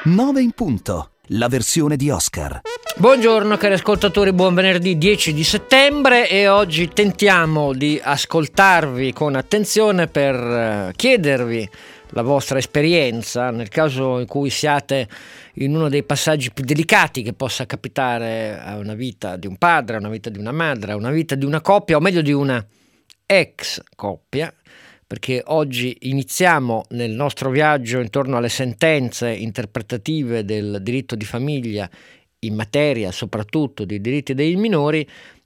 9 in punto, la versione di Oscar. Buongiorno cari ascoltatori, buon venerdì 10 di settembre e oggi tentiamo di ascoltarvi con attenzione per chiedervi la vostra esperienza nel caso in cui siate in uno dei passaggi più delicati che possa capitare a una vita di un padre, a una vita di una madre, a una vita di una coppia, o meglio di una ex coppia, perché oggi iniziamo nel nostro viaggio intorno alle sentenze interpretative del diritto di famiglia in materia soprattutto dei diritti dei minori,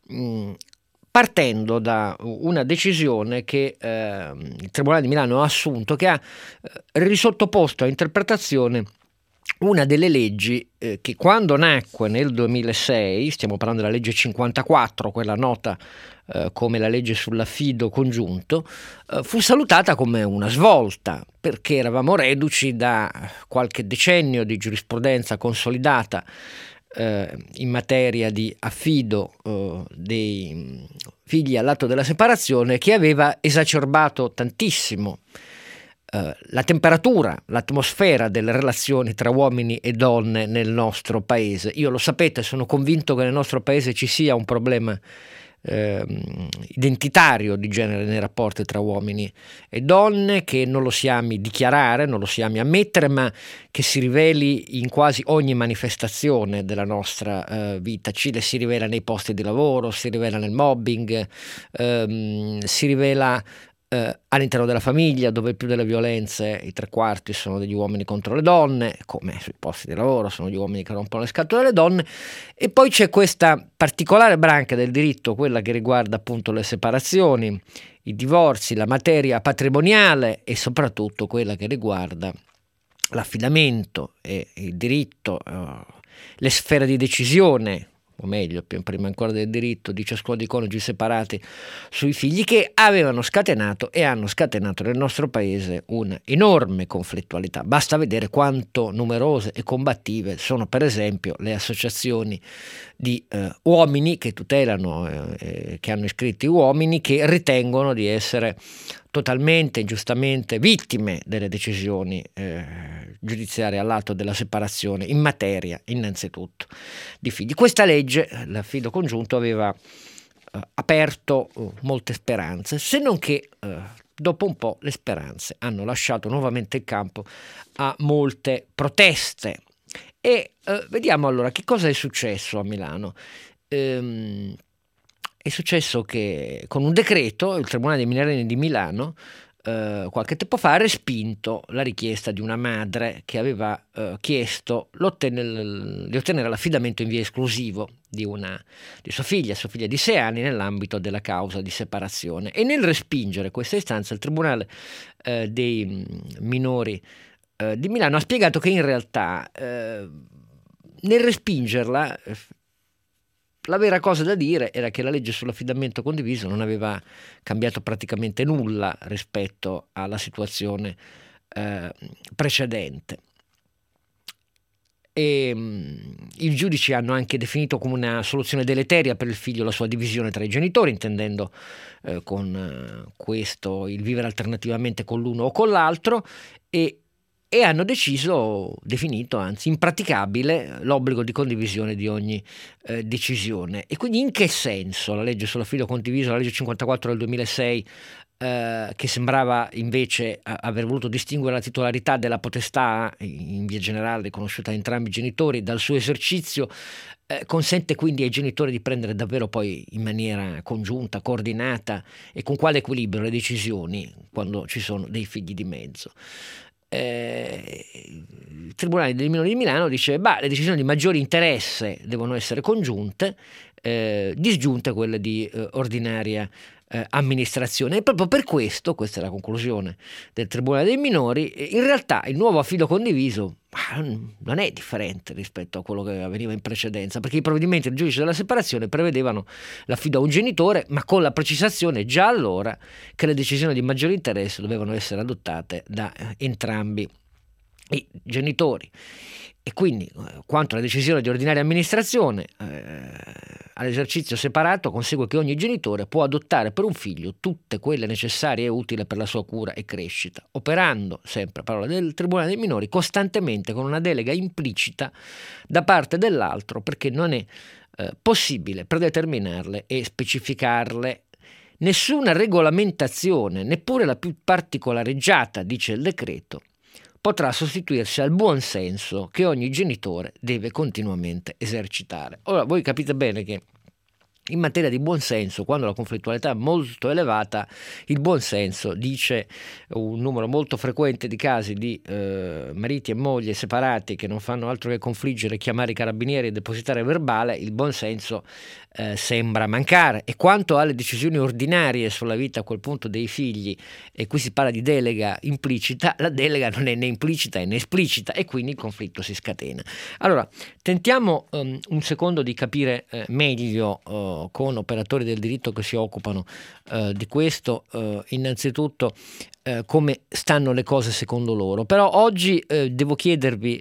partendo da una decisione che il Tribunale di Milano ha assunto, che ha risottoposto a interpretazione una delle leggi che quando nacque nel 2006, stiamo parlando della legge 54, quella nota come la legge sull'affido congiunto, fu salutata come una svolta, perché eravamo reduci da qualche decennio di giurisprudenza consolidata in materia di affido dei figli all'atto della separazione, che aveva esacerbato tantissimo la temperatura, l'atmosfera delle relazioni tra uomini e donne nel nostro paese. Io, lo sapete, sono convinto che nel nostro paese ci sia un problema identitario di genere nei rapporti tra uomini e donne, che non lo si ami dichiarare, non lo si ami ammettere, ma che si riveli in quasi ogni manifestazione della nostra vita. Si rivela nei posti di lavoro, si rivela nel mobbing, si rivela all'interno della famiglia, dove più delle violenze i 3/4 sono degli uomini contro le donne, come sui posti di lavoro sono gli uomini che rompono le scatole delle donne. E poi c'è questa particolare branca del diritto, quella che riguarda appunto le separazioni, i divorzi, la materia patrimoniale e soprattutto quella che riguarda l'affidamento e il diritto, le sfere di decisione, o meglio, prima ancora del diritto di ciascuno dei coniugi separati sui figli, che avevano scatenato e hanno scatenato nel nostro paese una enorme conflittualità. Basta vedere quanto numerose e combattive sono, per esempio, le associazioni di uomini che tutelano, che hanno iscritti uomini che ritengono di essere totalmente ingiustamente vittime delle decisioni giudiziarie all'atto della separazione in materia innanzitutto di figli. Questa legge, l'affido congiunto, aveva aperto molte speranze, se non che dopo un po' le speranze hanno lasciato nuovamente il campo a molte proteste. E vediamo allora che cosa è successo a Milano. È successo che con un decreto il Tribunale dei minorenni di Milano qualche tempo fa ha respinto la richiesta di una madre che aveva chiesto di ottenere l'affidamento in via esclusivo di sua figlia di 6 anni nell'ambito della causa di separazione. E nel respingere questa istanza il Tribunale dei minori di Milano ha spiegato che in realtà nel respingerla la vera cosa da dire era che la legge sull'affidamento condiviso non aveva cambiato praticamente nulla rispetto alla situazione precedente. E i giudici hanno anche definito come una soluzione deleteria per il figlio la sua divisione tra i genitori, intendendo con questo il vivere alternativamente con l'uno o con l'altro, e hanno definito anzi impraticabile l'obbligo di condivisione di ogni decisione. E quindi in che senso la legge sull'affido condiviso, la legge 54 del 2006, che sembrava invece aver voluto distinguere la titolarità della potestà in via generale riconosciuta a entrambi i genitori dal suo esercizio, consente quindi ai genitori di prendere davvero poi in maniera congiunta, coordinata e con quale equilibrio le decisioni quando ci sono dei figli di mezzo. Il Tribunale dei minori di Milano dice le decisioni di maggiore interesse devono essere congiunte, disgiunte quelle di ordinaria amministrazione. E proprio per questo, questa è la conclusione del Tribunale dei minori, in realtà il nuovo affido condiviso non è differente rispetto a quello che avveniva in precedenza, perché i provvedimenti del giudice della separazione prevedevano l'affido a un genitore, ma con la precisazione già allora che le decisioni di maggiore interesse dovevano essere adottate da entrambi i genitori. E quindi quanto alla decisione di ordinaria amministrazione, all'esercizio separato consegue che ogni genitore può adottare per un figlio tutte quelle necessarie e utili per la sua cura e crescita, operando, sempre parola del Tribunale dei minori, costantemente con una delega implicita da parte dell'altro, perché non è possibile predeterminarle e specificarle. Nessuna regolamentazione, neppure la più particolareggiata, dice il decreto, potrà sostituirsi al buon senso che ogni genitore deve continuamente esercitare. Ora, voi capite bene che in materia di buon senso, quando la conflittualità è molto elevata, il buon senso dice un numero molto frequente di casi di mariti e mogli separati che non fanno altro che confliggere, chiamare i carabinieri e depositare verbale, il buon senso sembra mancare. E quanto alle decisioni ordinarie sulla vita a quel punto dei figli, e qui si parla di delega implicita, la delega non è né implicita né esplicita, e quindi il conflitto si scatena. Allora, tentiamo un secondo di capire meglio con operatori del diritto che si occupano di questo, innanzitutto come stanno le cose secondo loro. Però oggi devo chiedervi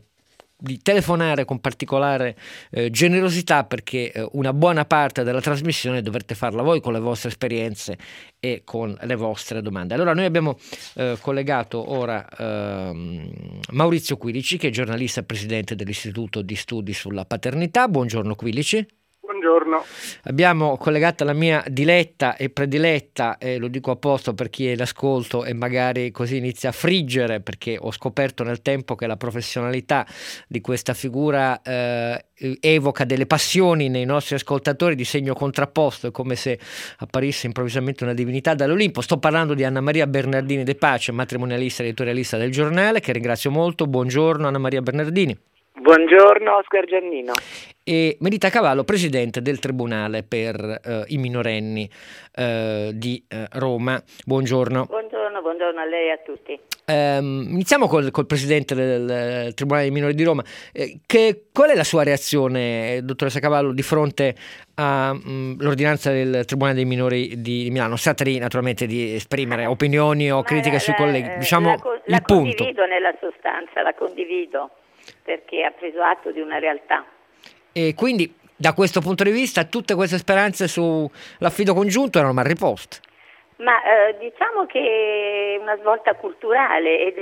di telefonare con particolare generosità, perché una buona parte della trasmissione dovrete farla voi con le vostre esperienze e con le vostre domande. Allora, noi abbiamo collegato ora Maurizio Quilici, che è giornalista e presidente dell'Istituto di Studi sulla Paternità. Buongiorno Quilici. Buongiorno. Abbiamo collegata la mia diletta e prediletta, e lo dico apposta per chi è l'ascolto e magari così inizia a friggere, perché ho scoperto nel tempo che la professionalità di questa figura evoca delle passioni nei nostri ascoltatori di segno contrapposto, è come se apparisse improvvisamente una divinità dall'Olimpo. Sto parlando di Anna Maria Bernardini De Pace, matrimonialista e editorialista del Giornale, che ringrazio molto. Buongiorno Anna Maria Bernardini. Buongiorno Oscar Giannino. E Melita Cavallo, presidente del Tribunale per i minorenni di Roma. Buongiorno. Buongiorno a lei e a tutti. Iniziamo col presidente del Tribunale dei minori di Roma. Qual è la sua reazione, dottoressa Cavallo, di fronte all'ordinanza del Tribunale dei minori di Milano? Si tratta naturalmente di esprimere opinioni o critiche sui colleghi. Diciamo il punto. La condivido nella sostanza, la condivido, perché ha preso atto di una realtà. E quindi da questo punto di vista tutte queste speranze sull'affido congiunto erano mal riposte. Ma diciamo che è una svolta culturale ed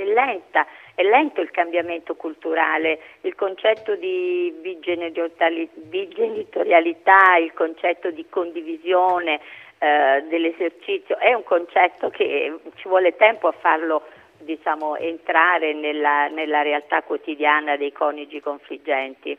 è lento il cambiamento culturale, il concetto di bigenitorialità, il concetto di condivisione dell'esercizio è un concetto che ci vuole tempo a farlo, diciamo, entrare nella realtà quotidiana dei coniugi confliggenti.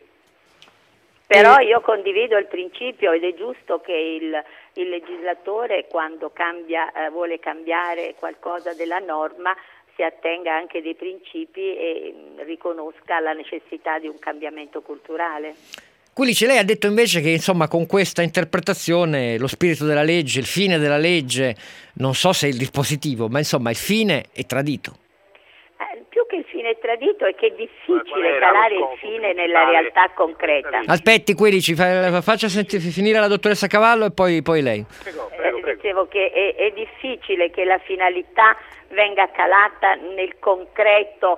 Però io condivido il principio ed è giusto che il legislatore, quando vuole cambiare qualcosa della norma, si attenga anche dei principi e riconosca la necessità di un cambiamento culturale. Quilici, lei ha detto invece che insomma con questa interpretazione lo spirito della legge, il fine della legge, non so se è il dispositivo, ma insomma il fine è tradito. Più che il fine è tradito è che è difficile calare il fine nella realtà concreta. Aspetti Quilici, faccia finire la dottoressa Cavallo e poi lei. Prego. Dicevo che è difficile che la finalità venga calata nel concreto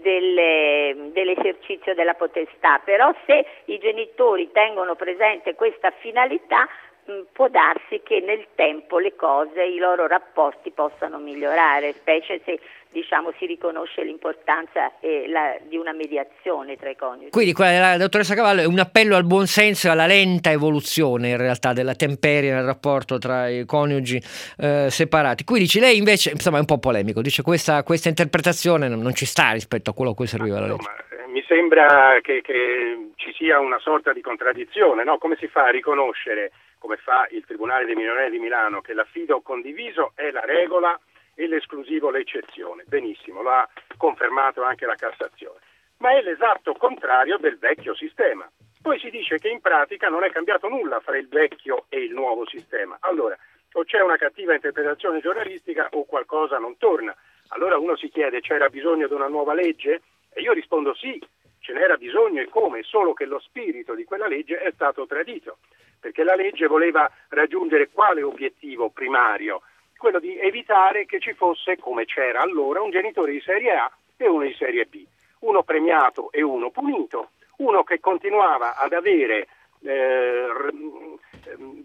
dell'esercizio della potestà, però se i genitori tengono presente questa finalità può darsi che nel tempo le cose, i loro rapporti possano migliorare, specie se si riconosce l'importanza di una mediazione tra i coniugi. Quindi la dottoressa Cavallo è un appello al buon senso e alla lenta evoluzione in realtà della temperie nel rapporto tra i coniugi separati. Quindi lei invece insomma è un po' polemico, dice questa interpretazione non ci sta rispetto a quello a cui serviva la legge. Mi sembra che ci sia una sorta di contraddizione, no? Come si fa a riconoscere, come fa il Tribunale dei minorenni di Milano, che l'affido condiviso è la regola e l'esclusivo l'eccezione? Benissimo, lo ha confermato anche la Cassazione, ma è l'esatto contrario del vecchio sistema. Poi si dice che in pratica non è cambiato nulla fra il vecchio e il nuovo sistema. Allora, o c'è una cattiva interpretazione giornalistica o qualcosa non torna. Allora uno si chiede: c'era bisogno di una nuova legge? E io rispondo sì, ce n'era bisogno e come, solo che lo spirito di quella legge è stato tradito, perché la legge voleva raggiungere quale obiettivo primario? Quello di evitare che ci fosse, come c'era allora, un genitore di serie A e uno di serie B, uno premiato e uno punito, uno che continuava ad avere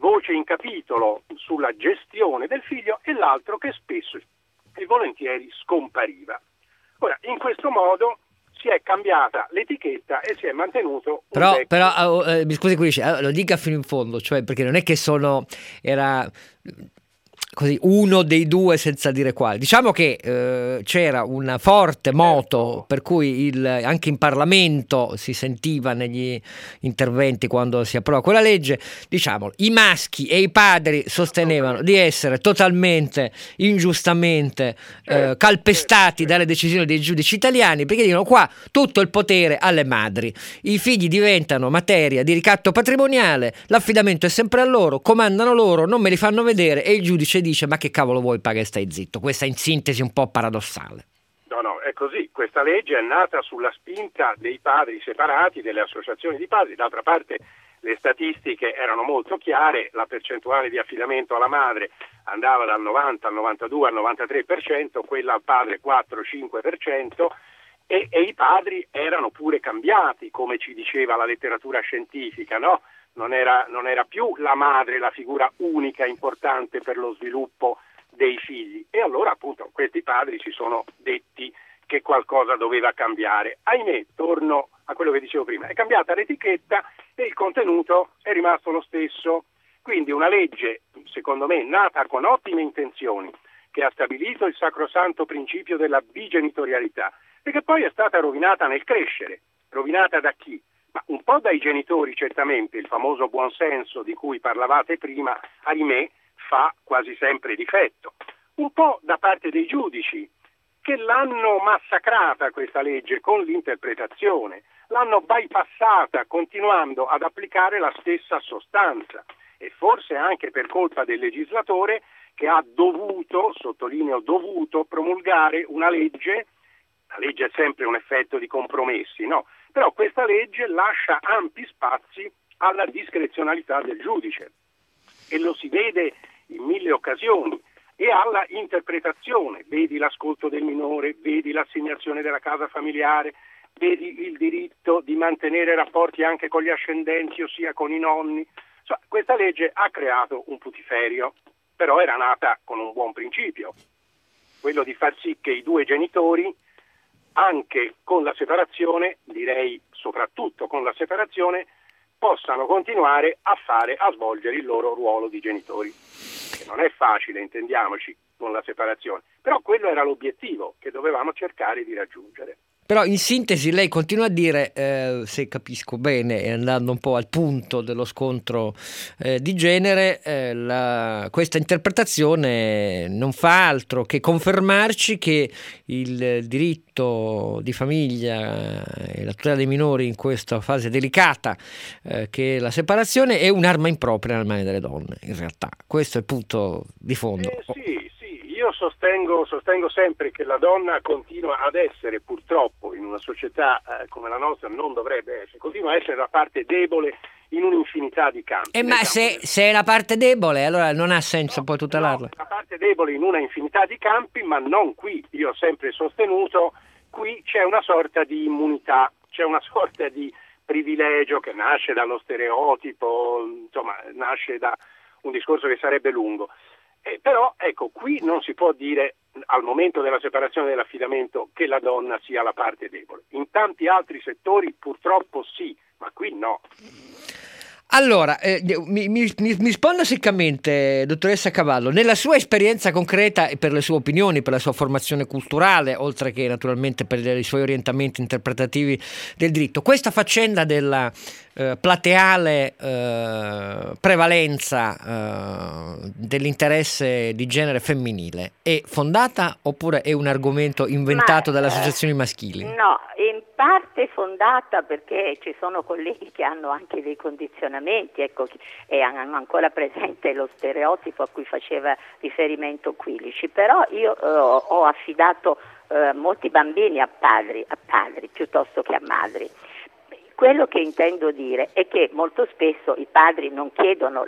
voce in capitolo sulla gestione del figlio e l'altro che spesso e volentieri scompariva. Ora, in questo modo si è cambiata l'etichetta e si è mantenuto un però mi scusi qui, lo dica fino in fondo, cioè, perché non è che era così uno dei due senza dire quale. Diciamo che c'era un forte moto per cui anche in Parlamento si sentiva negli interventi quando si approvò quella legge, diciamo, i maschi e i padri sostenevano di essere totalmente ingiustamente calpestati dalle decisioni dei giudici italiani, perché dicono qua tutto il potere alle madri, i figli diventano materia di ricatto patrimoniale, l'affidamento è sempre a loro, comandano loro, non me li fanno vedere e il giudice dice ma che cavolo vuoi, paga e stai zitto. Questa in sintesi un po' paradossale. No, è così. Questa legge è nata sulla spinta dei padri separati, delle associazioni di padri. D'altra parte le statistiche erano molto chiare, la percentuale di affidamento alla madre andava dal 90 al 92 al 93%, quella al padre 4-5%, e i padri erano pure cambiati, come ci diceva la letteratura scientifica, no? Non era più la madre la figura unica importante per lo sviluppo dei figli, e allora appunto questi padri si sono detti che qualcosa doveva cambiare. Ahimè, torno a quello che dicevo prima, è cambiata l'etichetta e il contenuto è rimasto lo stesso. Quindi una legge, secondo me, nata con ottime intenzioni, che ha stabilito il sacrosanto principio della bigenitorialità e che poi è stata rovinata nel crescere. Rovinata da chi? Ma un po' dai genitori certamente, il famoso buonsenso di cui parlavate prima, ahimè, fa quasi sempre difetto. Un po' da parte dei giudici, che l'hanno massacrata questa legge con l'interpretazione, l'hanno bypassata continuando ad applicare la stessa sostanza, e forse anche per colpa del legislatore che ha dovuto, sottolineo dovuto, promulgare una legge. La legge è sempre un effetto di compromessi, no? Però questa legge lascia ampi spazi alla discrezionalità del giudice e lo si vede in mille occasioni, e alla interpretazione, vedi l'ascolto del minore, vedi l'assegnazione della casa familiare, vedi il diritto di mantenere rapporti anche con gli ascendenti, ossia con i nonni. Insomma, questa legge ha creato un putiferio, però era nata con un buon principio, quello di far sì che i due genitori, anche con la separazione, direi soprattutto con la separazione, possano continuare a svolgere il loro ruolo di genitori. Che non è facile, intendiamoci, con la separazione, però quello era l'obiettivo che dovevamo cercare di raggiungere. Però in sintesi lei continua a dire, se capisco bene, andando un po' al punto dello scontro di genere, questa interpretazione non fa altro che confermarci che il diritto di famiglia e la tutela dei minori in questa fase delicata che è la separazione è un'arma impropria nelle mani delle donne, in realtà. Questo è il punto di fondo. Sì, io sostengo sempre che la donna continua ad essere, purtroppo, in una società come la nostra non dovrebbe essere, continua a essere la parte debole in un'infinità di campi. Ma se è la parte debole, allora non ha senso poi tutelarla. No, la parte debole in una infinità di campi, ma non qui. Io ho sempre sostenuto, qui c'è una sorta di immunità, c'è una sorta di privilegio che nasce dallo stereotipo, insomma, nasce da un discorso che sarebbe lungo. Però ecco, qui non si può dire al momento della separazione dell'affidamento che la donna sia la parte debole. In tanti altri settori purtroppo sì, ma qui no. Allora, mi risponda seccamente, dottoressa Cavallo, nella sua esperienza concreta e per le sue opinioni, per la sua formazione culturale, oltre che naturalmente per i suoi orientamenti interpretativi del diritto, questa faccenda della plateale prevalenza dell'interesse di genere femminile è fondata oppure è un argomento inventato dalle associazioni maschili? No, in parte fondata, perché ci sono colleghi che hanno anche dei condizionamenti, ecco, e hanno ancora presente lo stereotipo a cui faceva riferimento Quilici, però io ho affidato molti bambini a padri piuttosto che a madri. Quello che intendo dire è che molto spesso i padri non chiedono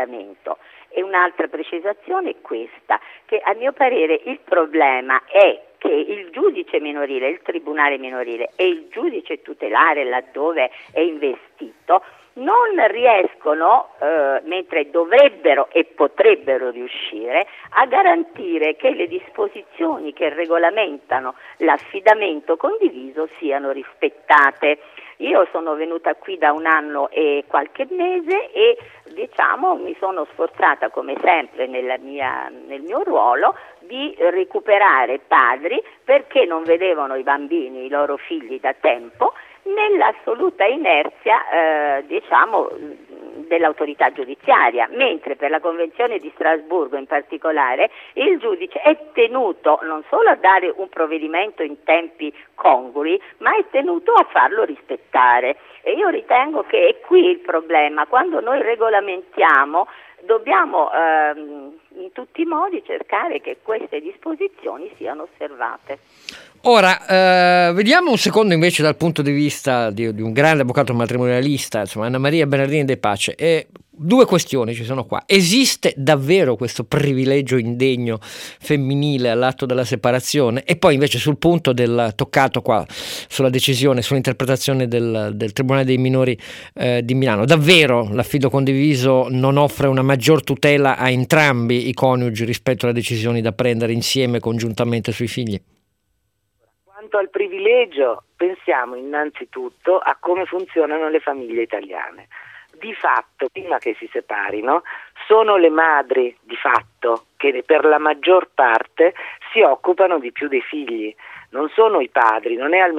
l'affidamento, e un'altra precisazione è questa, che a mio parere il problema è che il giudice minorile, il tribunale minorile e il giudice tutelare, laddove è investito, non riescono, mentre dovrebbero e potrebbero riuscire, a garantire che le disposizioni che regolamentano l'affidamento condiviso siano rispettate. Io sono venuta qui da 1 anno e qualche mese e mi sono sforzata, come sempre nel mio ruolo, di recuperare padri perché non vedevano i bambini, i loro figli da tempo, nell'assoluta inerzia dell'autorità giudiziaria, mentre per la Convenzione di Strasburgo in particolare il giudice è tenuto non solo a dare un provvedimento in tempi congrui, ma è tenuto a farlo rispettare, e io ritengo che è qui il problema. Quando noi regolamentiamo dobbiamo in tutti i modi cercare che queste disposizioni siano osservate. Ora, vediamo un secondo invece dal punto di vista di un grande avvocato matrimonialista, insomma, Anna Maria Bernardini De Pace. 2 questioni ci sono qua. Esiste davvero questo privilegio indegno femminile all'atto della separazione? E poi invece sul punto toccato qua, sulla decisione, sull'interpretazione del Tribunale dei Minori di Milano, davvero l'affido condiviso non offre una maggior tutela a entrambi i coniugi rispetto alle decisioni da prendere insieme, congiuntamente sui figli? Quanto al privilegio, pensiamo innanzitutto a come funzionano le famiglie italiane. Di fatto, prima che si separino, sono le madri di fatto che per la maggior parte si occupano di più dei figli, non sono i padri, non è al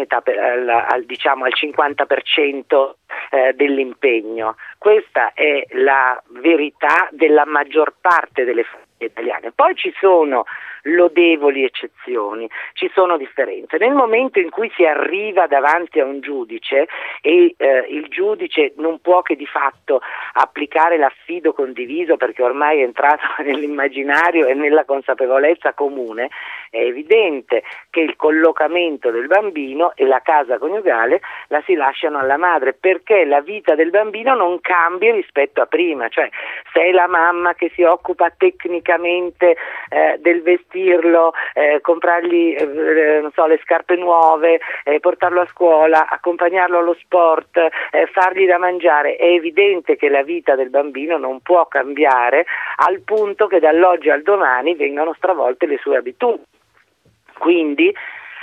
50% dell'impegno. Questa è la verità della maggior parte delle famiglie italiane. Poi ci sono lodevoli eccezioni, ci sono differenze. Nel momento in cui si arriva davanti a un giudice e il giudice non può che di fatto applicare l'affido condiviso, perché ormai è entrato nell'immaginario e nella consapevolezza comune, è evidente che il collocamento del bambino e la casa coniugale la si lasciano alla madre, perché la vita del bambino non cambia rispetto a prima. Cioè, se è la mamma che si occupa tecnicamente del vestirlo, comprargli le scarpe nuove, portarlo a scuola, accompagnarlo allo sport, fargli da mangiare, è evidente che la vita del bambino non può cambiare al punto che dall'oggi al domani vengano stravolte le sue abitudini. Quindi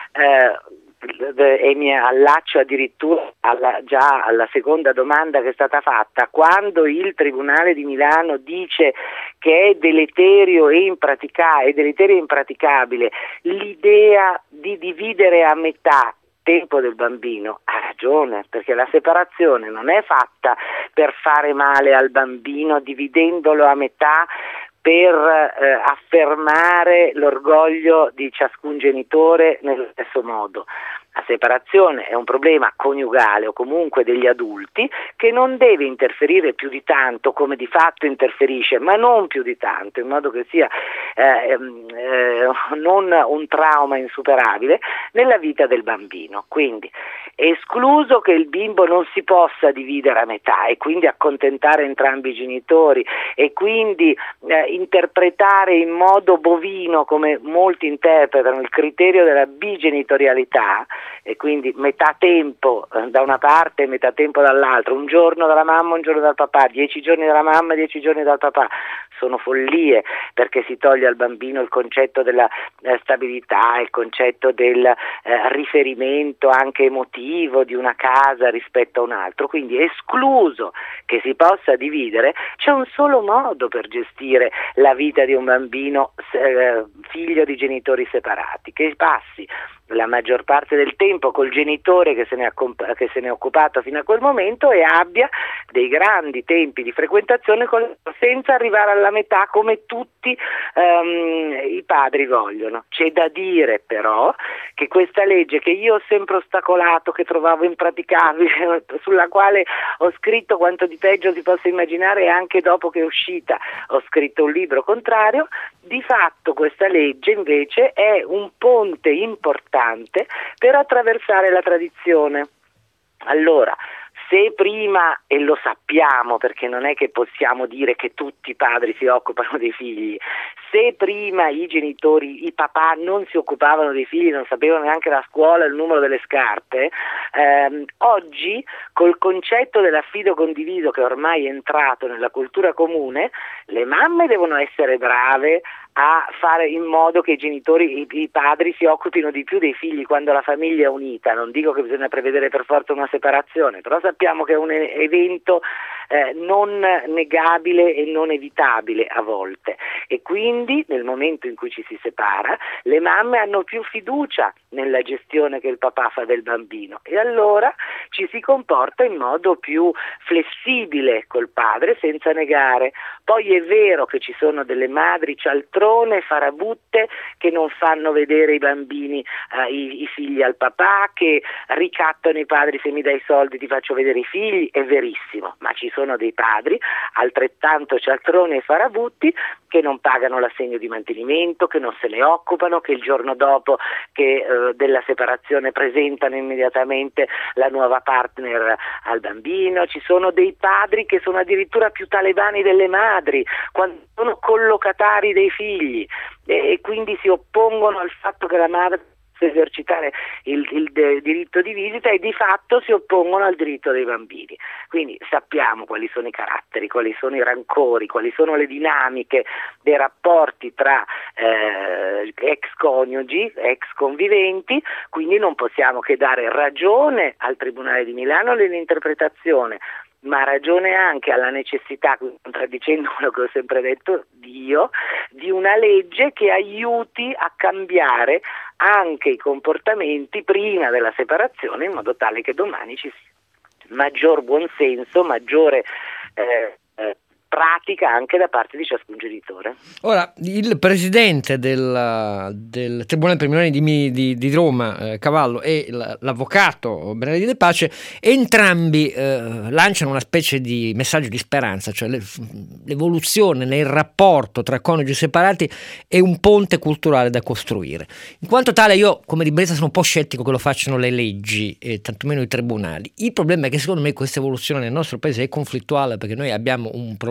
e mi allaccio addirittura già alla seconda domanda che è stata fatta: quando il Tribunale di Milano dice che è deleterio e impraticabile l'idea di dividere a metà tempo del bambino, ha ragione, perché la separazione non è fatta per fare male al bambino dividendolo a metà per affermare l'orgoglio di ciascun genitore nello stesso modo. La separazione è un problema coniugale o comunque degli adulti che non deve interferire più di tanto, come di fatto interferisce, ma non più di tanto, in modo che sia non un trauma insuperabile nella vita del bambino. Quindi è escluso che il bimbo non si possa dividere a metà e quindi accontentare entrambi i genitori e quindi interpretare in modo bovino, come molti interpretano, il criterio della bigenitorialità, e quindi metà tempo da una parte e metà tempo dall'altra, un giorno dalla mamma, un giorno dal papà, 10 giorni dalla mamma, 10 giorni dal papà. Sono follie, perché si toglie al bambino il concetto della stabilità, il concetto del riferimento anche emotivo di una casa rispetto a un altro. Quindi è escluso che si possa dividere. C'è un solo modo per gestire la vita di un bambino figlio di genitori separati, che passi la maggior parte del tempo col genitore che se ne è occupato fino a quel momento e abbia dei grandi tempi di frequentazione senza arrivare alla metà come tutti i padri vogliono. C'è da dire però che questa legge, che io ho sempre ostacolato, che trovavo impraticabile, sulla quale ho scritto quanto di peggio si possa immaginare, e anche dopo che è uscita ho scritto un libro contrario, di fatto questa legge invece è un ponte importante per attraversare la tradizione. Allora, Se prima, e lo sappiamo perché non è che possiamo dire che tutti i padri si occupano dei figli, se prima i genitori, i papà non si occupavano dei figli, non sapevano neanche la scuola, il numero delle scarpe, oggi col concetto dell'affido condiviso che ormai è entrato nella cultura comune, le mamme devono essere brave a fare in modo che i genitori, i padri si occupino di più dei figli quando la famiglia è unita. Non dico che bisogna prevedere per forza una separazione, però sappiamo che è un evento non negabile e non evitabile a volte, e quindi nel momento in cui ci si separa le mamme hanno più fiducia nella gestione che il papà fa del bambino, e allora ci si comporta in modo più flessibile col padre senza negare. Poi è vero che ci sono delle madri cialtrone, farabutte, che non fanno vedere i bambini, i figli al papà, che ricattano i padri: se mi dai soldi ti faccio vedere i figli. È verissimo, ma ci sono dei padri altrettanto cialtroni e farabutti che non pagano l'assegno di mantenimento, che non se ne occupano, che il giorno dopo della separazione presentano immediatamente la nuova partner al bambino. Ci sono dei padri che sono addirittura più talebani delle madri quando sono collocatari dei figli, e quindi si oppongono al fatto che la madre esercitare il diritto di visita, e di fatto si oppongono al diritto dei bambini. Quindi sappiamo quali sono i caratteri, quali sono i rancori, quali sono le dinamiche dei rapporti tra ex coniugi, ex conviventi, quindi non possiamo che dare ragione al Tribunale di Milano nell'interpretazione, ma ragione anche alla necessità, contraddicendo quello che ho sempre detto io, di una legge che aiuti a cambiare anche i comportamenti prima della separazione, in modo tale che domani ci sia maggior buonsenso, maggiore pratica anche da parte di ciascun genitore. Ora, il presidente del Tribunale per i minorenni di Roma, Cavallo, e l'avvocato Benedetto De Pace, entrambi lanciano una specie di messaggio di speranza, cioè l'evoluzione nel rapporto tra coniugi separati è un ponte culturale da costruire. In quanto tale, io come liberista sono un po' scettico che lo facciano le leggi e tantomeno i tribunali. Il problema è che secondo me questa evoluzione nel nostro paese è conflittuale, perché noi abbiamo un problema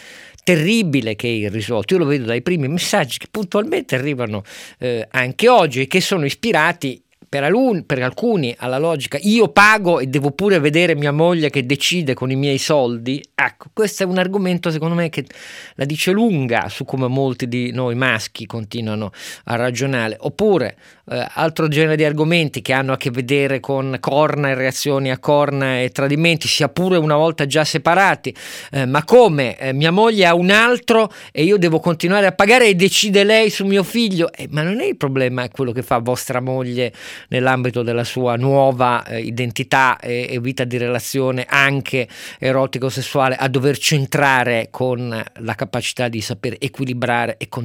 terribile che è irrisolto. Io lo vedo dai primi messaggi che puntualmente arrivano anche oggi, e che sono ispirati per alcuni alla logica: io pago e devo pure vedere mia moglie che decide con i miei soldi. Ecco, questo è un argomento secondo me che la dice lunga su come molti di noi maschi continuano a ragionare. Oppure altro genere di argomenti che hanno a che vedere con corna e reazioni a corna e tradimenti, sia pure una volta già separati, ma come mia moglie ha un altro e io devo continuare a pagare e decide lei su mio figlio. Ma non è il problema quello che fa vostra moglie nell'ambito della sua nuova identità e vita di relazione anche erotico-sessuale, a dover centrare con la capacità di saper equilibrare e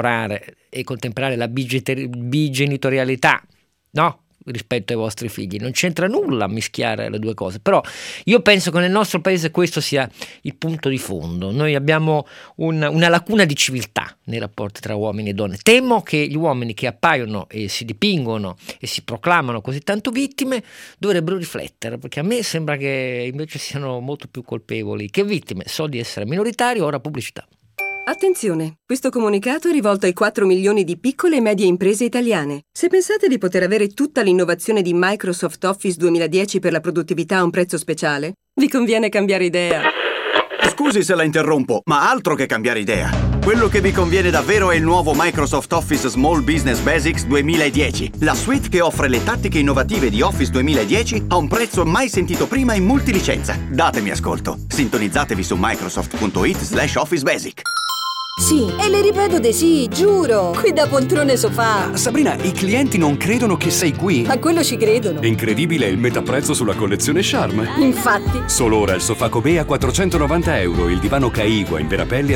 contemperare la bigenitorialità, no? Rispetto ai vostri figli. Non c'entra nulla a mischiare le due cose, però io penso che nel nostro paese questo sia il punto di fondo. Noi abbiamo una lacuna di civiltà nei rapporti tra uomini e donne. Temo che gli uomini che appaiono e si dipingono e si proclamano così tanto vittime dovrebbero riflettere, perché a me sembra che invece siano molto più colpevoli che vittime. So di essere minoritario. Ora pubblicità. Attenzione! Questo comunicato è rivolto ai 4 milioni di piccole e medie imprese italiane. Se pensate di poter avere tutta l'innovazione di Microsoft Office 2010 per la produttività a un prezzo speciale, vi conviene cambiare idea. Scusi se la interrompo, ma altro che cambiare idea. Quello che vi conviene davvero è il nuovo Microsoft Office Small Business Basics 2010, la suite che offre le tattiche innovative di Office 2010 a un prezzo mai sentito prima in multilicenza. Datemi ascolto. Sintonizzatevi su microsoft.it/officebasic. Sì, e le ripeto di sì, giuro. Qui da poltrone sofà. Sabrina, i clienti non credono che sei qui. A quello ci credono. È incredibile il metaprezzo sulla collezione Charme. Infatti. Solo ora il sofà Kobe a €490, il divano Caigua in Verapelli a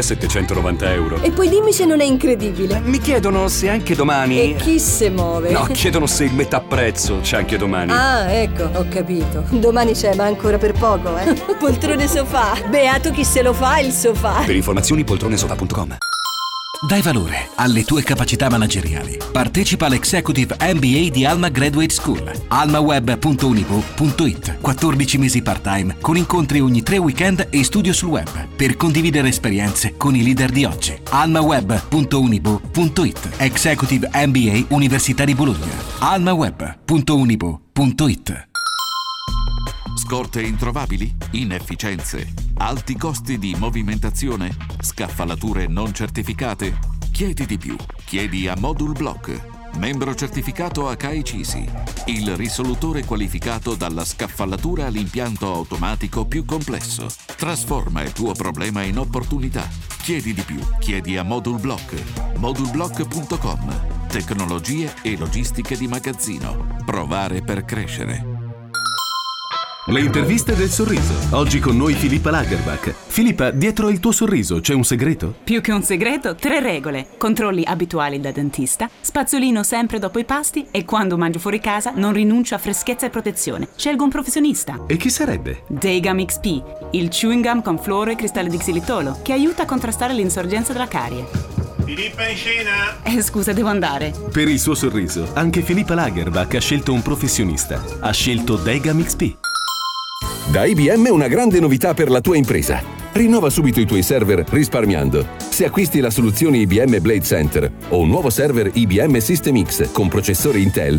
€790. E poi dimmi se non è incredibile. Mi chiedono se anche domani... E chi se muove? No, chiedono se il metaprezzo c'è anche domani. Ah, ecco, ho capito. Domani c'è, ma ancora per poco, Poltrone sofà. Beato chi se lo fa il sofà. Per informazioni poltronesofà.com. Dai valore alle tue capacità manageriali. Partecipa all'Executive MBA di Alma Graduate School. almaweb.unipo.it. 14 mesi part-time con incontri ogni 3 weekend e studio sul web per condividere esperienze con i leader di oggi. almaweb.unipo.it. Executive MBA Università di Bologna. almaweb.unipo.it. Scorte introvabili? Inefficienze? Alti costi di movimentazione? Scaffalature non certificate? Chiedi di più. Chiedi a Modul Block. Membro certificato HICISI. Il risolutore qualificato dalla scaffalatura all'impianto automatico più complesso. Trasforma il tuo problema in opportunità. Chiedi di più. Chiedi a Modul Block. modulblock.com. Tecnologie e logistiche di magazzino. Provare per crescere. Le interviste del sorriso. Oggi con noi Filippa Lagerbach. Filippa, dietro il tuo sorriso c'è un segreto? Più che un segreto, 3 regole. Controlli abituali da dentista, spazzolino sempre dopo i pasti e quando mangio fuori casa non rinuncio a freschezza e protezione. Scelgo un professionista. E chi sarebbe? Daygum XP, il chewing gum con fluoro e cristalli di xilitolo, che aiuta a contrastare l'insorgenza della carie. Filippa in scena? Scusa, devo andare. Per il suo sorriso, anche Filippa Lagerbach ha scelto un professionista. Ha scelto Daygum XP. Da IBM una grande novità per la tua impresa. Rinnova subito i tuoi server risparmiando. Se acquisti la soluzione IBM Blade Center o un nuovo server IBM System X con processore Intel,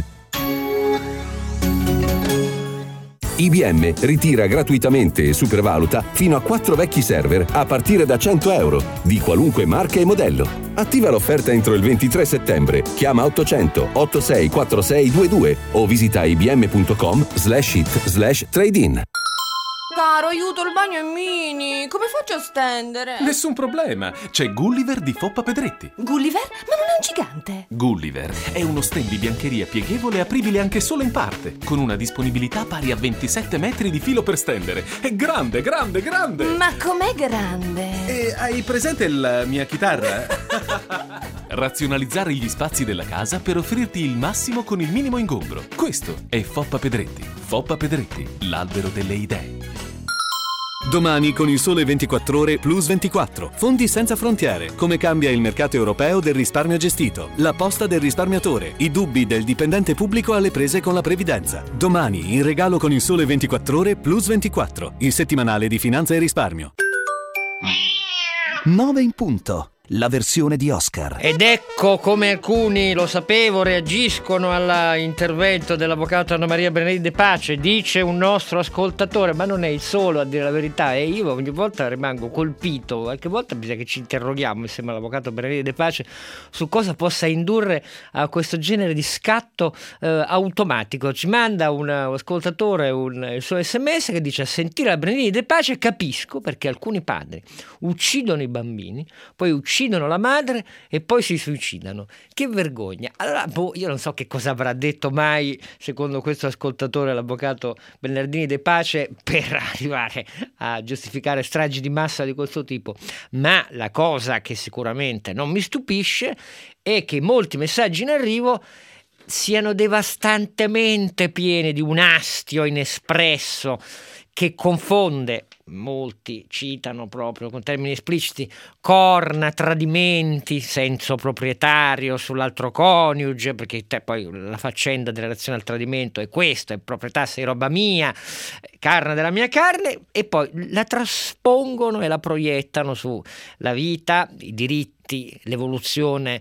IBM ritira gratuitamente e supervaluta fino a 4 vecchi server a partire da €100 di qualunque marca e modello. Attiva l'offerta entro il 23 settembre. Chiama 800 86 4622 o visita ibm.com/it/trade-in. Caro, aiuto, il bagno è mini. Come faccio a stendere? Nessun problema. C'è Gulliver di Foppa Pedretti. Gulliver? Ma non è un gigante? Gulliver è uno stand di biancheria pieghevole apribile anche solo in parte, con una disponibilità pari a 27 metri di filo per stendere. È grande, grande, grande! Ma com'è grande? E hai presente la mia chitarra? Razionalizzare gli spazi della casa per offrirti il massimo con il minimo ingombro. Questo è Foppa Pedretti. Foppa Pedretti, l'albero delle idee. Domani con il Sole 24 Ore Plus 24. Fondi senza frontiere. Come cambia il mercato europeo del risparmio gestito. La posta del risparmiatore. I dubbi del dipendente pubblico alle prese con la previdenza. Domani in regalo con il Sole 24 Ore Plus 24. Il settimanale di finanza e risparmio. 9 in punto. La versione di Oscar. Ed ecco come alcuni, lo sapevo, reagiscono all'intervento dell'avvocato Anna Maria Bernardini De Pace. Dice un nostro ascoltatore, ma non è il solo a dire la verità, e io ogni volta rimango colpito. Qualche volta bisogna che ci interroghiamo insieme all'avvocato Bernardini De Pace su cosa possa indurre a questo genere di scatto automatico. Ci manda un ascoltatore il suo SMS che dice: a sentire la Bernardini De Pace capisco perché alcuni padri uccidono i bambini, poi uccidono la madre e poi si suicidano. Che vergogna. Allora, io non so che cosa avrà detto mai, secondo questo ascoltatore, l'avvocato Bernardini De Pace per arrivare a giustificare stragi di massa di questo tipo. Ma la cosa che sicuramente non mi stupisce è che molti messaggi in arrivo siano devastantemente pieni di un astio inespresso che confonde, molti citano proprio con termini espliciti, corna, tradimenti, senso proprietario sull'altro coniuge, perché poi la faccenda della relazione al tradimento è questo, è proprietà, sei roba mia, carne della mia carne, e poi la traspongono e la proiettano sulla vita, i diritti, l'evoluzione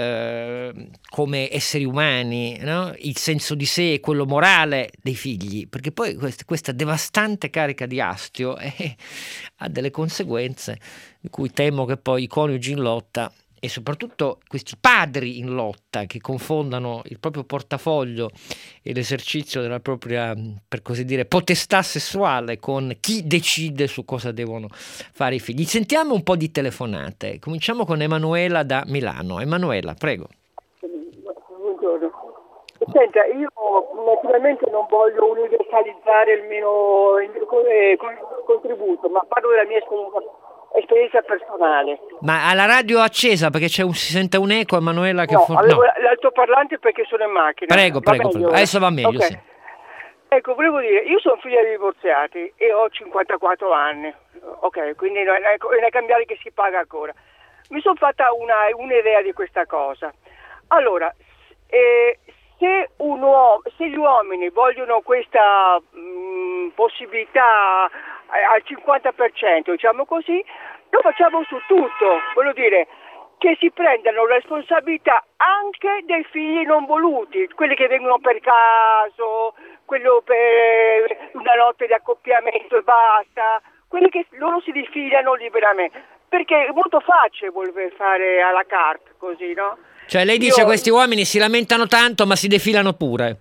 come esseri umani, no? Il senso di sé e quello morale dei figli, perché poi questa devastante carica di astio ha delle conseguenze di cui temo che poi i coniugi in lotta e soprattutto questi padri in lotta che confondano il proprio portafoglio e l'esercizio della propria, per così dire, potestà sessuale con chi decide su cosa devono fare i figli. Sentiamo un po' di telefonate. Cominciamo con Emanuela da Milano. Emanuela, prego. Buongiorno. Senta, io naturalmente non voglio universalizzare il mio contributo, ma parlo della mia esperienza personale. Ma alla radio accesa, perché si sente un eco, Emanuela, che no, l'altoparlante perché sono in macchina. Prego. Adesso va meglio, okay. Sì. Ecco, volevo dire, io sono figlia di divorziati e ho 54 anni, ok, quindi non è cambiare che si paga ancora. mi sono fatta un'idea di questa cosa. Allora, se gli uomini vogliono questa possibilità al 50%, diciamo così, lo facciamo su tutto, voglio dire, che si prendano la responsabilità anche dei figli non voluti, quelli che vengono per caso, quello per una notte di accoppiamento e basta, quelli che loro si diffidano liberamente, perché è molto facile voler fare alla carte così, no? Cioè lei dice questi uomini si lamentano tanto ma si defilano pure.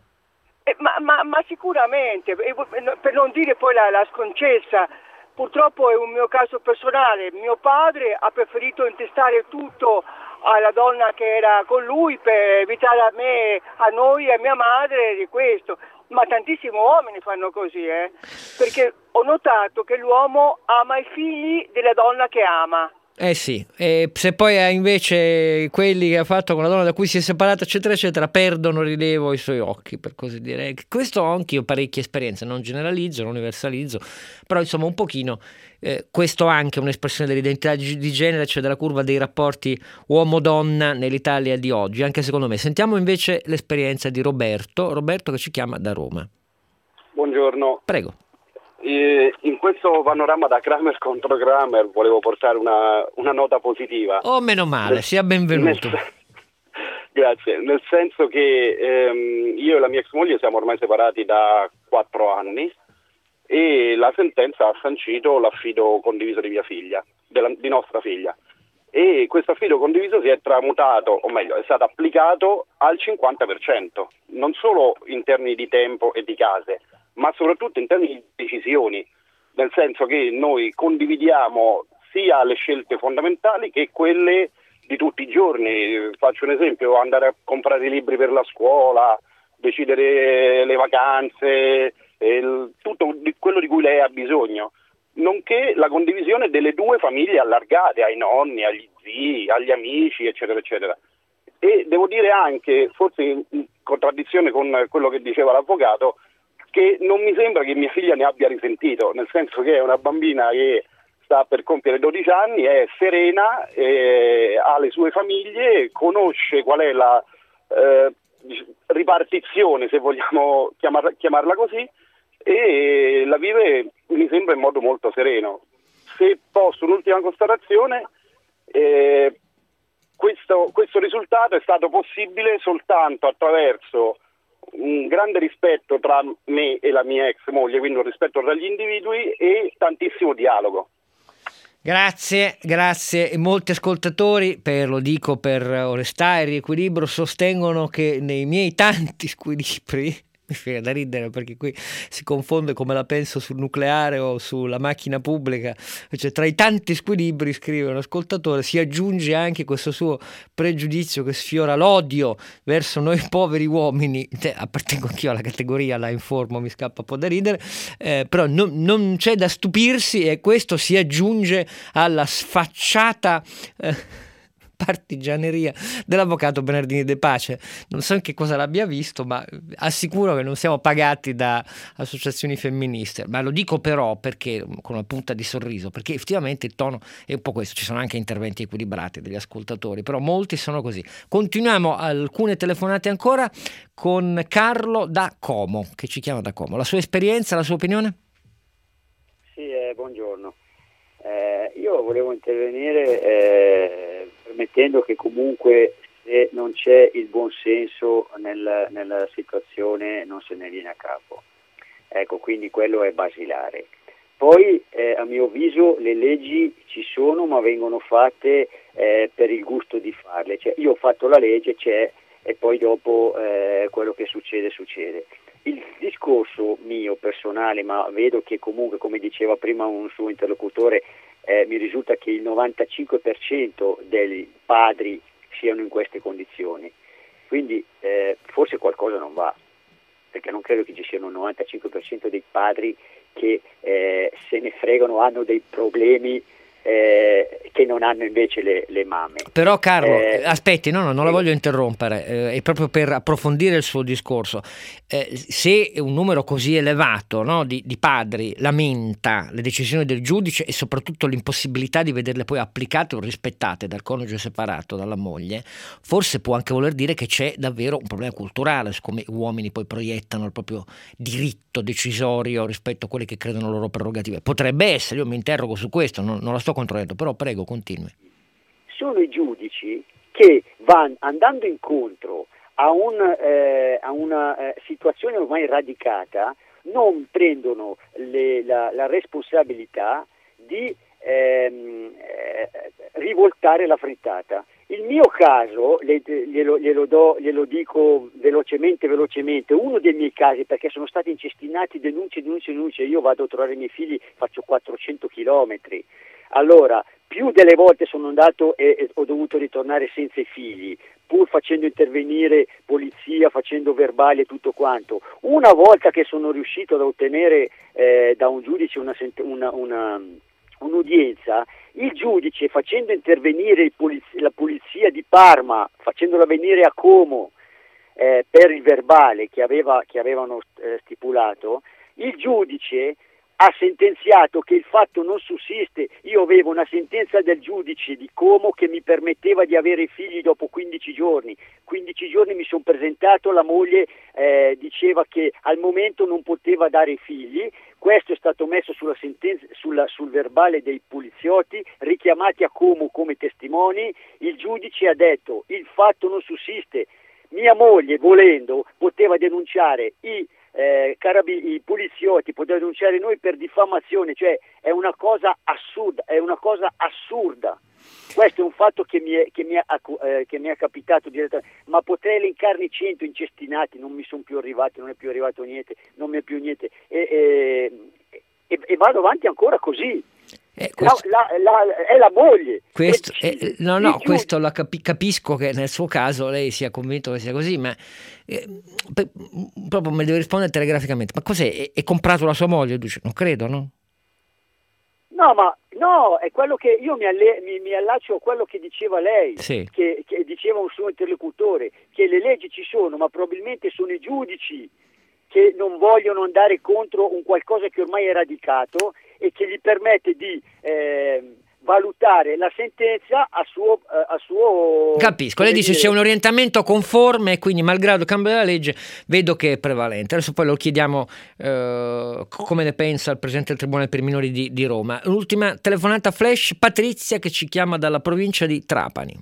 Ma sicuramente, per non dire poi la sconcezza, purtroppo è un mio caso personale, mio padre ha preferito intestare tutto alla donna che era con lui per evitare a noi e a mia madre di questo, ma tantissimi uomini fanno così, perché ho notato che l'uomo ama i figli della donna che ama. Eh sì, e se poi invece quelli che ha fatto con la donna da cui si è separato eccetera eccetera perdono rilievo ai suoi occhi, per così dire. Questo ho anch'io parecchie esperienze, non generalizzo, non universalizzo, però insomma un pochino questo anche è un'espressione dell'identità di genere, cioè della curva dei rapporti uomo-donna nell'Italia di oggi, anche secondo me. Sentiamo invece l'esperienza di Roberto che ci chiama da Roma. Buongiorno. Prego. In questo panorama da Kramer contro Kramer volevo portare una nota positiva. Oh, meno male, sia benvenuto. Grazie, nel senso che io e la mia ex moglie siamo ormai separati da 4 anni e la sentenza ha sancito l'affido condiviso di mia figlia, di nostra figlia, e questo affido condiviso si è tramutato, o meglio è stato applicato al 50%, non solo in termini di tempo e di case, ma soprattutto in termini di decisioni, nel senso che noi condividiamo sia le scelte fondamentali che quelle di tutti i giorni. Faccio un esempio: andare a comprare i libri per la scuola, decidere le vacanze, tutto quello di cui lei ha bisogno, nonché la condivisione delle 2 famiglie allargate, ai nonni, agli zii, agli amici, eccetera, eccetera. E devo dire anche, forse in contraddizione con quello che diceva l'avvocato, che non mi sembra che mia figlia ne abbia risentito, nel senso che è una bambina che sta per compiere 12 anni, è serena, ha le sue famiglie, conosce qual è la ripartizione, se vogliamo chiamarla così, e la vive, mi sembra, in modo molto sereno. Se posso, un'ultima constatazione, questo risultato è stato possibile soltanto attraverso un grande rispetto tra me e la mia ex moglie, quindi un rispetto tra gli individui e tantissimo dialogo. Grazie. E molti ascoltatori, lo dico per onestà e riequilibrio, sostengono che nei miei tanti squilibri, mi viene da ridere perché qui si confonde come la penso sul nucleare o sulla macchina pubblica, cioè tra i tanti squilibri, scrive un ascoltatore, si aggiunge anche questo suo pregiudizio che sfiora l'odio verso noi poveri uomini. Appartengo anch'io alla categoria, la informo, mi scappa un po' da ridere, però non c'è da stupirsi, e questo si aggiunge alla sfacciata partigianeria dell'avvocato Bernardini De Pace. Non so in che cosa l'abbia visto, ma assicuro che non siamo pagati da associazioni femministe. Ma lo dico però perché, con una punta di sorriso, perché effettivamente il tono è un po' questo. Ci sono anche interventi equilibrati degli ascoltatori, però molti sono così. Continuiamo, alcune telefonate ancora, con Carlo da Como, che ci chiama da Como. La sua esperienza, la sua opinione? Sì, buongiorno. Io volevo intervenire permettendo che comunque, se non c'è il buon senso nella situazione, non se ne viene a capo. Ecco, quindi quello è basilare. Poi a mio avviso le leggi ci sono, ma vengono fatte per il gusto di farle. Cioè, io ho fatto la legge, c'è, e poi dopo quello che succede. Il discorso mio personale, ma vedo che comunque, come diceva prima un suo interlocutore, mi risulta che il 95% dei padri siano in queste condizioni, quindi forse qualcosa non va, perché non credo che ci siano il 95% dei padri che se ne fregano, hanno dei problemi che non hanno invece le mamme. Però Carlo, aspetti, non la voglio interrompere, è proprio per approfondire il suo discorso. Se un numero così elevato, no, di padri lamenta le decisioni del giudice e soprattutto l'impossibilità di vederle poi applicate o rispettate dal coniuge separato, dalla moglie, forse può anche voler dire che c'è davvero un problema culturale su come gli uomini poi proiettano il proprio diritto decisorio rispetto a quelle che credono loro prerogative. Potrebbe essere, io mi interrogo su questo, non la sto controllando, però prego, continui. Sono i giudici che vanno andando incontro a una situazione ormai radicata, non prendono la responsabilità di rivoltare la frittata. Il mio caso, glielo dico velocemente, uno dei miei casi, perché sono stati incestinati denunce, io vado a trovare i miei figli, faccio 400 chilometri. Allora, più delle volte sono andato e ho dovuto ritornare senza i figli, pur facendo intervenire polizia, facendo verbali e tutto quanto. Una volta che sono riuscito ad ottenere da un giudice un'udienza, il giudice, facendo intervenire la polizia di Parma, facendola venire a Como per il verbale che avevano stipulato, il giudice ha sentenziato che il fatto non sussiste. Io avevo una sentenza del giudice di Como che mi permetteva di avere i figli dopo 15 giorni. 15 giorni mi sono presentato, la moglie diceva che al momento non poteva dare i figli. Questo è stato messo sulla sentenza, sul verbale dei poliziotti, richiamati a Como come testimoni. Il giudice ha detto: il fatto non sussiste. Mia moglie, volendo, poteva denunciare i poliziotti, potevano denunciare noi per diffamazione, cioè è una cosa assurda, Questo è un fatto che mi è capitato direttamente, ma potrei elencarne 100 incestinati, non mi sono più arrivati, non è più arrivato niente, non mi è più niente, e vado avanti ancora così. È la moglie. Questo, questo capisco che nel suo caso lei sia convinto che sia così, ma proprio mi deve rispondere telegraficamente. Ma cos'è? È comprato la sua moglie? Dice, non credo, no? No, è quello che io mi allaccio a quello che diceva lei, sì. che diceva un suo interlocutore, che le leggi ci sono, ma probabilmente sono i giudici che non vogliono andare contro un qualcosa che ormai è radicato e che gli permette di valutare la sentenza a suo Capisco, lei dice c'è un orientamento conforme e quindi malgrado il cambio della legge vedo che è prevalente. Adesso poi lo chiediamo come ne pensa il Presidente del Tribunale per i minori di Roma. L'ultima telefonata flash, Patrizia che ci chiama dalla provincia di Trapani.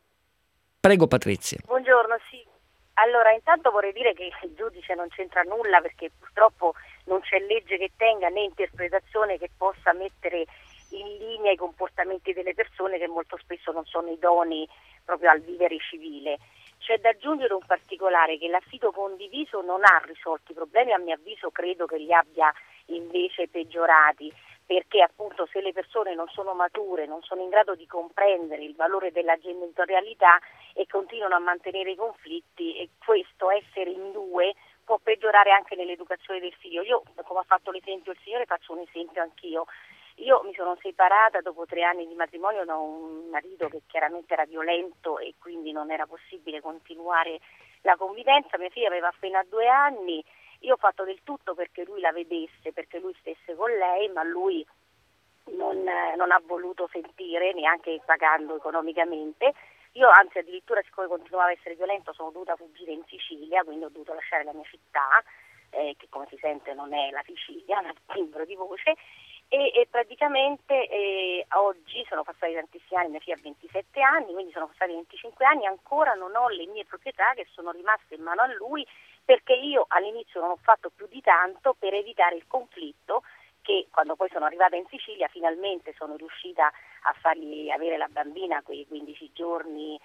Prego Patrizia. Buongiorno, sì. Allora, intanto vorrei dire che il giudice non c'entra nulla perché purtroppo non c'è legge che tenga né interpretazione che possa mettere in linea i comportamenti delle persone che molto spesso non sono idonei proprio al vivere civile. C'è da aggiungere un particolare, che l'affido condiviso non ha risolto i problemi, a mio avviso credo che li abbia invece peggiorati, perché appunto se le persone non sono mature, non sono in grado di comprendere il valore della genitorialità e continuano a mantenere i conflitti, e questo essere in due può peggiorare anche nell'educazione del figlio. Io, come ha fatto l'esempio il signore, faccio un esempio anch'io. Io mi sono separata dopo 3 anni di matrimonio da un marito che chiaramente era violento e quindi non era possibile continuare la convivenza. Mia figlia aveva appena 2 anni, io ho fatto del tutto perché lui la vedesse, perché lui stesse con lei, ma lui non ha voluto sentire, neanche pagando economicamente. Io anzi addirittura, siccome continuava a essere violento, sono dovuta fuggire in Sicilia, quindi ho dovuto lasciare la mia città, che come si sente non è la Sicilia, ma è un timbro di voce. E praticamente oggi sono passati tantissimi anni, mia figlia ha 27 anni, quindi sono passati 25 anni, ancora non ho le mie proprietà che sono rimaste in mano a lui, perché io all'inizio non ho fatto più di tanto per evitare il conflitto, che quando poi sono arrivata in Sicilia finalmente sono riuscita a fargli avere la bambina quei 15 giorni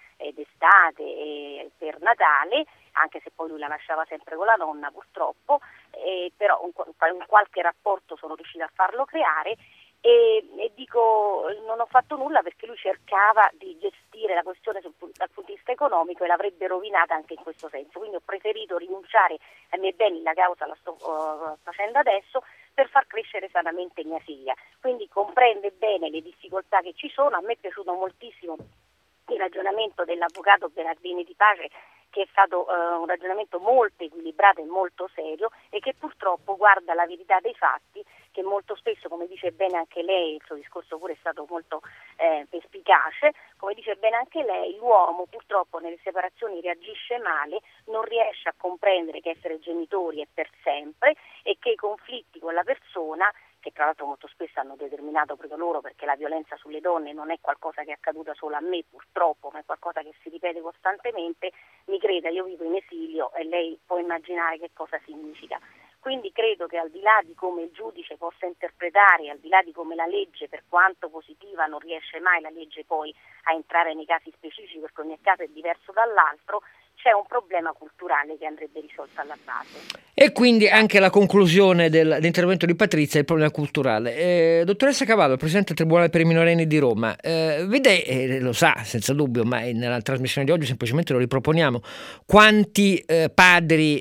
d'estate per Natale, anche se poi lui la lasciava sempre con la nonna purtroppo, però un qualche rapporto sono riuscita a farlo creare, e dico non ho fatto nulla perché lui cercava di gestire la questione dal punto di vista economico e l'avrebbe rovinata anche in questo senso, quindi ho preferito rinunciare ai miei beni, la causa la sto facendo adesso per far crescere sanamente mia figlia, quindi comprende bene le difficoltà che ci sono. A me è piaciuto moltissimo il ragionamento dell'avvocato Bernardini Di Pace, che è stato un ragionamento molto equilibrato e molto serio e che purtroppo guarda la verità dei fatti, che molto spesso, come dice bene anche lei, il suo discorso pure è stato molto perspicace, come dice bene anche lei, l'uomo purtroppo nelle separazioni reagisce male, non riesce a comprendere che essere genitori è per sempre e che i conflitti con la persona, che tra l'altro molto spesso hanno determinato proprio loro, perché la violenza sulle donne non è qualcosa che è accaduta solo a me purtroppo, ma è qualcosa che si ripete costantemente. Mi creda, io vivo in esilio e lei può immaginare che cosa significa. Quindi credo che al di là di come il giudice possa interpretare, al di là di come la legge, per quanto positiva, non riesce mai la legge poi a entrare nei casi specifici, perché ogni caso è diverso dall'altro, c'è un problema culturale che andrebbe risolto alla base. E quindi anche la conclusione dell'intervento di Patrizia è il problema culturale. Dottoressa Cavallo, Presidente del Tribunale per i minorenni di Roma, vede, lo sa senza dubbio, ma nella trasmissione di oggi semplicemente lo riproponiamo, quanti padri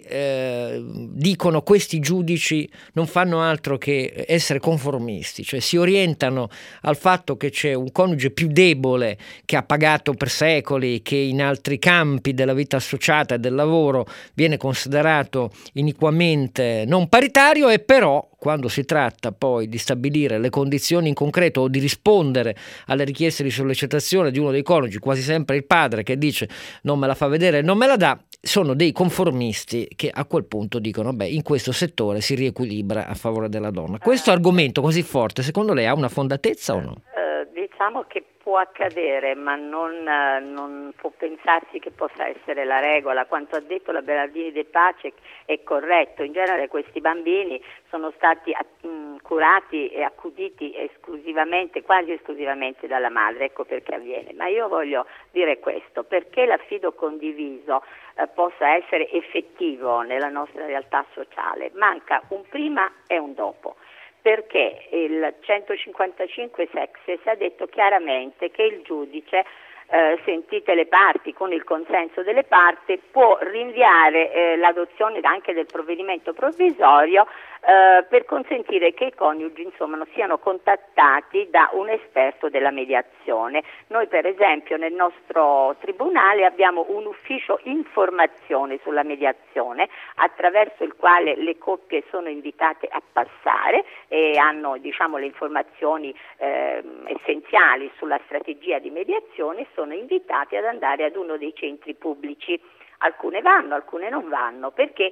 dicono questi giudici non fanno altro che essere conformisti, cioè si orientano al fatto che c'è un coniuge più debole che ha pagato per secoli, che in altri campi della vita associata e del lavoro viene considerato iniquamente non paritario, e però quando si tratta poi di stabilire le condizioni in concreto o di rispondere alle richieste di sollecitazione di uno dei coniugi, quasi sempre il padre che dice non me la fa vedere e non me la dà, sono dei conformisti che a quel punto dicono in questo settore si riequilibra a favore della donna. Questo argomento così forte secondo lei ha una fondatezza o no? Diciamo che può accadere, ma non può pensarsi che possa essere la regola. Quanto ha detto la Bernardini De Pace è corretto. In genere questi bambini sono stati curati e accuditi esclusivamente, quasi esclusivamente dalla madre, ecco perché avviene. Ma io voglio dire questo, perché l'affido condiviso possa essere effettivo nella nostra realtà sociale, manca un prima e un dopo. Perché il 155 sexes ha detto chiaramente che il giudice, sentite le parti, con il consenso delle parti, può rinviare l'adozione anche del provvedimento provvisorio per consentire che i coniugi non siano contattati da un esperto della mediazione. Noi per esempio nel nostro tribunale abbiamo un ufficio informazione sulla mediazione attraverso il quale le coppie sono invitate a passare e hanno le informazioni essenziali sulla strategia di mediazione, sono invitati ad andare ad uno dei centri pubblici. Alcune vanno, alcune non vanno, perché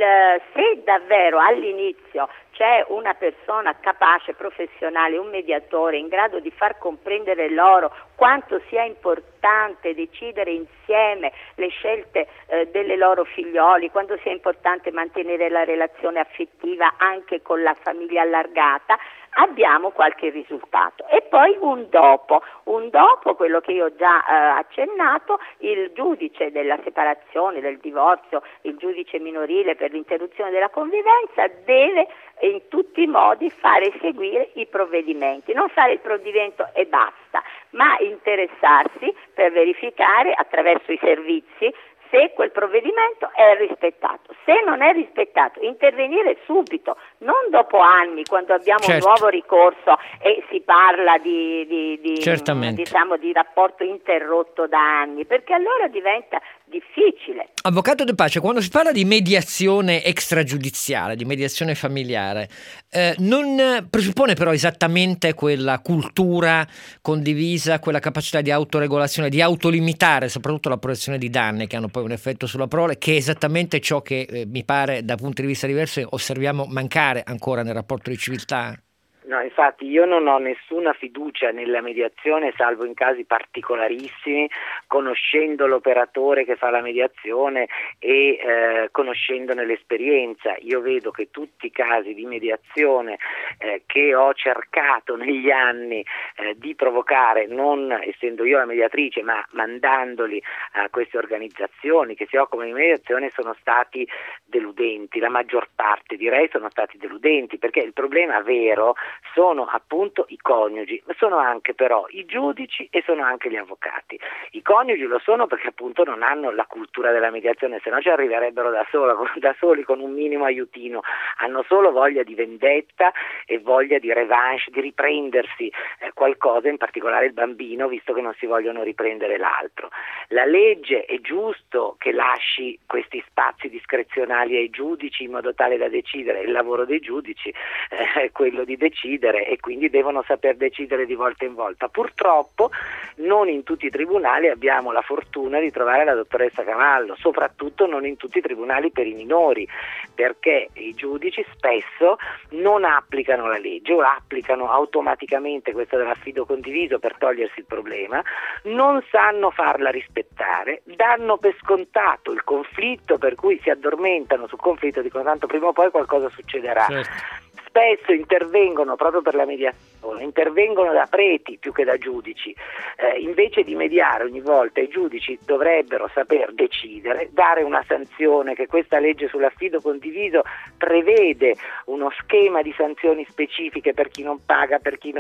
se davvero all'inizio c'è una persona capace, professionale, un mediatore in grado di far comprendere loro quanto sia importante decidere insieme le scelte delle loro figlioli, quanto sia importante mantenere la relazione affettiva anche con la famiglia allargata, abbiamo qualche risultato. E poi un dopo, quello che io ho già accennato, il giudice della separazione, del divorzio, il giudice minorile per l'interruzione della convivenza deve in tutti i modi fare seguire i provvedimenti, non fare il provvedimento e basta, ma interessarsi per verificare attraverso i servizi se quel provvedimento è rispettato. Se non è rispettato, intervenire subito, non dopo anni, quando abbiamo un nuovo ricorso e si parla di rapporto interrotto da anni, perché allora diventa difficile. Avvocato De Pace, quando si parla di mediazione extragiudiziale, di mediazione familiare, non presuppone però esattamente quella cultura condivisa, quella capacità di autoregolazione, di autolimitare soprattutto la proiezione di danni che hanno poi un effetto sulla prole, che è esattamente ciò che mi pare da punti di vista diversi osserviamo mancare ancora nel rapporto di civiltà? No, infatti io non ho nessuna fiducia nella mediazione, salvo in casi particolarissimi, conoscendo l'operatore che fa la mediazione e conoscendone l'esperienza. Io vedo che tutti i casi di mediazione che ho cercato negli anni di provocare, non essendo io la mediatrice, ma mandandoli a queste organizzazioni che si occupano di mediazione, sono stati deludenti. La maggior parte, direi, sono stati deludenti, perché il problema vero sono appunto i coniugi, ma sono anche però i giudici e sono anche gli avvocati. I coniugi lo sono perché appunto non hanno la cultura della mediazione, se no ci arriverebbero da soli con un minimo aiutino, hanno solo voglia di vendetta e voglia di revanche, di riprendersi qualcosa, in particolare il bambino, visto che non si vogliono riprendere l'altro. La legge è giusto che lasci questi spazi discrezionali ai giudici in modo tale da decidere, il lavoro dei giudici è quello di decidere e quindi devono saper decidere di volta in volta. Purtroppo non in tutti i tribunali abbiamo la fortuna di trovare la dottoressa Cavallo, soprattutto non in tutti i tribunali per i minori, perché i giudici spesso non applicano la legge o applicano automaticamente questa dell'affido condiviso per togliersi il problema, non sanno farla rispettare, danno per scontato il conflitto, per cui si addormentano sul conflitto, dicono tanto prima o poi qualcosa succederà. Certo. Spesso intervengono proprio per la mediazione, intervengono da preti più che da giudici, invece di mediare ogni volta i giudici dovrebbero saper decidere, dare una sanzione, che questa legge sull'affido condiviso prevede uno schema di sanzioni specifiche per chi non paga, per chi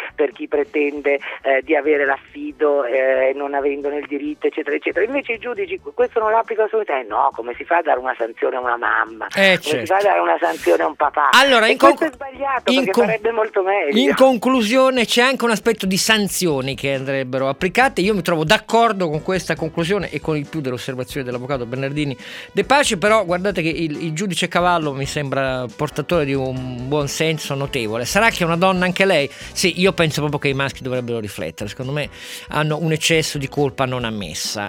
pretende di avere l'affido non avendone il diritto, eccetera eccetera. Invece i giudici questo non lo applicano assolutamente. No, come si fa a dare una sanzione a una mamma? Come si fa a dare una sanzione a un papà? Allora, è sbagliato, perché farebbe molto meglio. In conclusione c'è anche un aspetto di sanzioni che andrebbero applicate. Io mi trovo d'accordo con questa conclusione e con il più delle osservazioni dell'avvocato Bernardini De Pace, però guardate che il giudice Cavallo mi sembra portatore di un buon senso notevole. Sarà che è una donna anche lei? Sì, io penso proprio che i maschi dovrebbero riflettere, secondo me hanno un eccesso di colpa non ammessa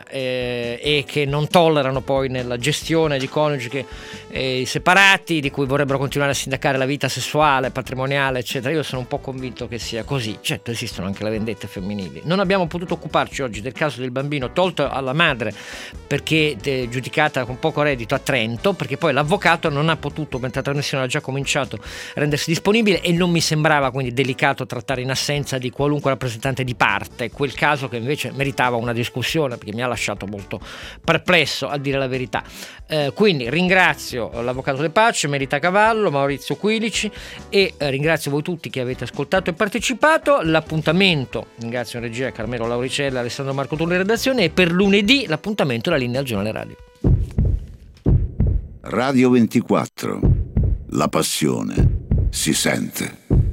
e che non tollerano poi nella gestione di coniugi separati, di cui vorrebbero continuare a sindacare la vita sessuale, patrimoniale, eccetera. Io sono un po' convinto che sia così. Certo, esistono anche le vendette femminili. Non abbiamo potuto occuparci oggi del caso del bambino tolto alla madre perché giudicata con poco reddito a Trento, perché poi l'avvocato non ha potuto, mentre la trasmissione ha già cominciato, a rendersi disponibile, e non mi sembrava quindi delicato trattare in assenza di qualunque rappresentante di parte quel caso, che invece meritava una discussione, perché mi ha lasciato molto perplesso, a dire la verità. Quindi ringrazio l'avvocato De Pace, Melita Cavallo, Maurizio Quilici, e ringrazio voi tutti che avete ascoltato e partecipato. L'appuntamento, ringrazio in regia Carmelo Lauricella, Alessandro Marco Tulli in redazione, e per lunedì l'appuntamento è la linea al giornale radio. Radio 24, la passione si sente.